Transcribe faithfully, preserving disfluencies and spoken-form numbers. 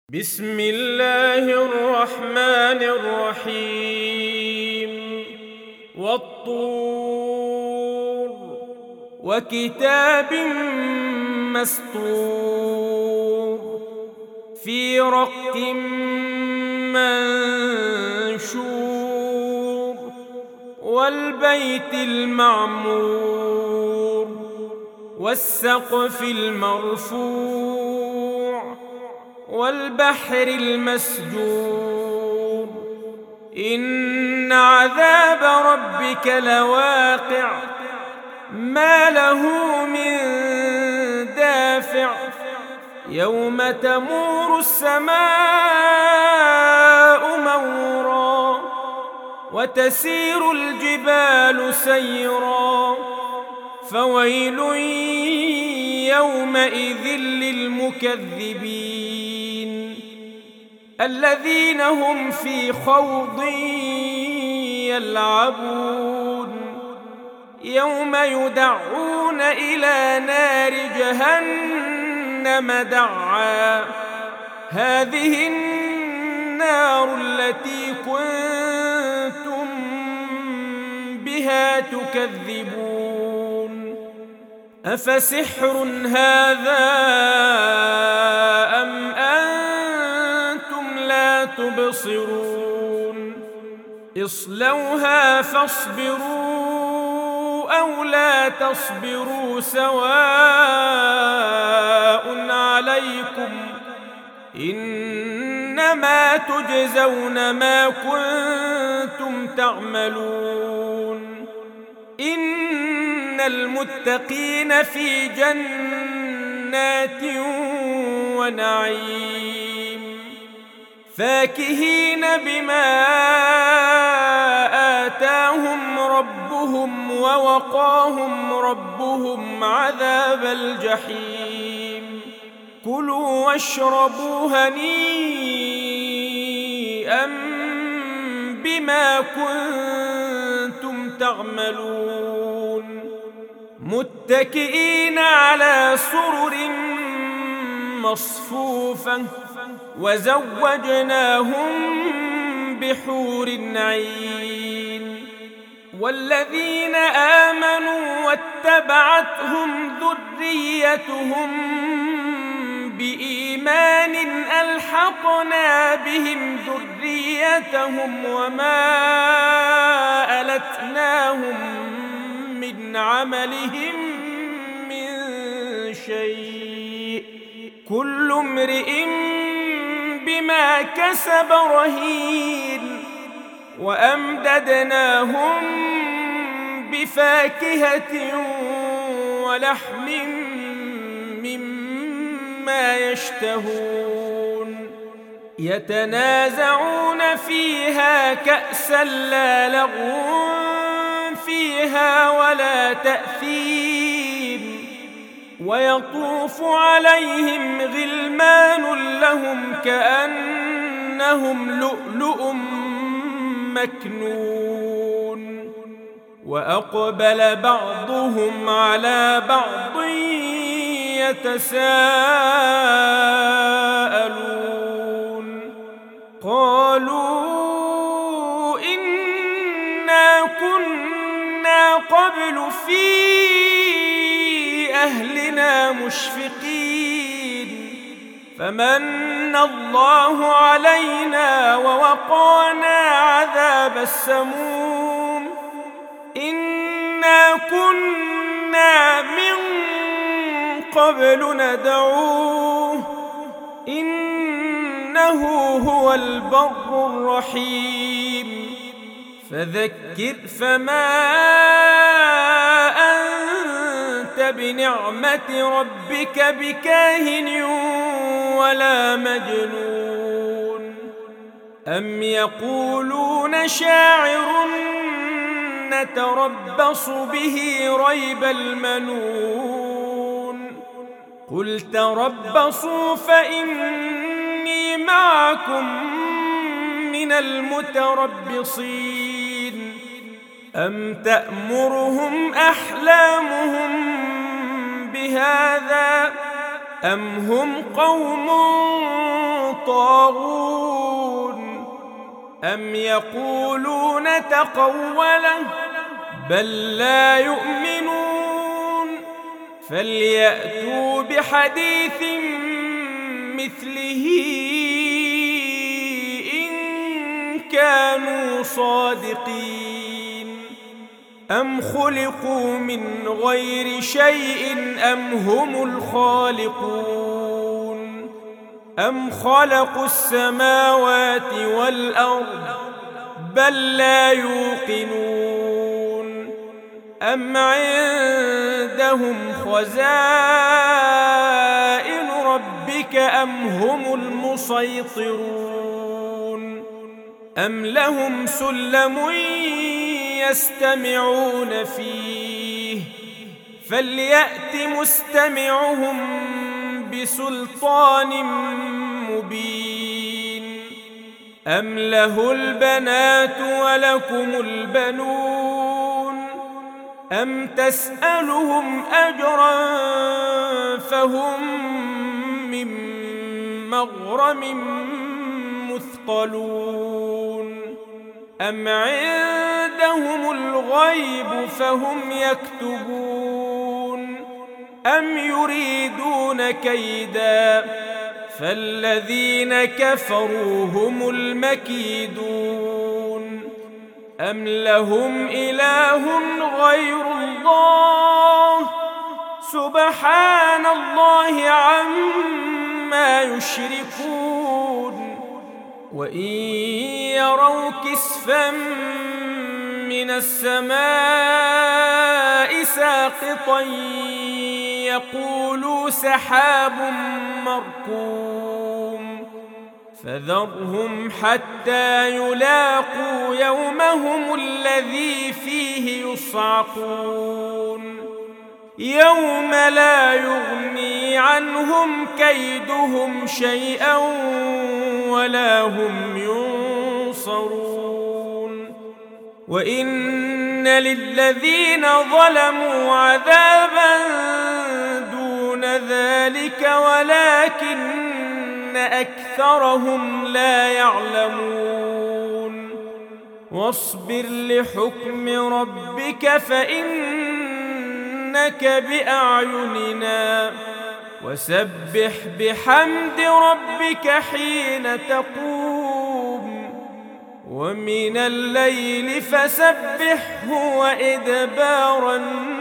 بسم الله الرحمن الرحيم والطور وكتاب مسطور في رق منشور والبيت المعمور والسقف المرفوع والبحر المسجور إن عذاب ربك لواقع ما له من دافع يوم تمور السماء مورا وتسير الجبال سيرا فويل يومئذ للمكذبين الذين هم في خوض يلعبون يوم يدعون إلى نار جهنم دعا هذه النار التي كنتم بها تكذبون أفسحر هذا أم أنتم لا تبصرون اصلوها فاصبروا أو لا تصبروا سواء عليكم إنما تجزون ما كنتم تعملون إن المتقين في جنات ونعيم فاكهين بما آتاهم ربهم ووقاهم ربهم عذاب الجحيم كلوا واشربوا هنيئا بما كنتم تعملون متكئين على سرر مصفوفة وزوجناهم بحور عين والذين آمنوا واتبعتهم ذريتهم بإيمان ألحقنا بهم ذريتهم وما ألتناهم من عملهم من شيء كل امرئ بما كسب رهين وأمددناهم بفاكهة ولحم مما يشتهون يتنازعون فيها كأسا لا لغو فيها ولا تأثيم ويطوف عليهم غلمان لهم كأنهم لؤلؤ مكنون وأقبل بعضهم على بعض يتساءلون قالوا إنا كنا قبل في أهلنا مشفقين فمن الله علينا ووقانا عذاب السموم إنا كنا من قبل ندعوه إنه هو البر الرحيم فذكر فما أنت بنعمة ربك بكاهن ولا مجنون أم يقولون شاعر نتربص به ريب المنون قل تربصوا فإني معكم من المتربصين أم تأمرهم أحلامهم بهذا أم هم قوم طاغون أم يقولون تقوله بل لا يؤمنون فليأتوا بحديث مثله إن كانوا صادقين أم خلقوا من غير شيء أم هم الخالقون أم خلقوا السماوات والأرض بل لا يوقنون أم عندهم خزائن ربك أم هم المسيطرون أم لهم سلم يستمعون فيه فليأت مستمعهم بسلطان مبين أم له البنات ولكم البنون أم تسألهم أجرا فهم من مغرم مثقلون أم عندهم الغيب فهم يكتبون أم يريدون كيدا فالذين كفروا هم المكيدون أم لهم إله غير الله سبحان الله عما يشركون وإن يروا كسفا من السماء ساقطا يقولوا سحاب مركوم فذرهم حتى يلاقوا يومهم الذي فيه يصعقون يوم لا يغني عنهم كيدهم شيئا ولا هم ينصرون وإن للذين ظلموا عذابا دون ذلك ولكن أكثرهم لا يعلمون واصبر لحكم ربك فإنك بأعيننا وسبح بحمد ربك حين تقوم ومن الليل فسبحه وإدبار النجوم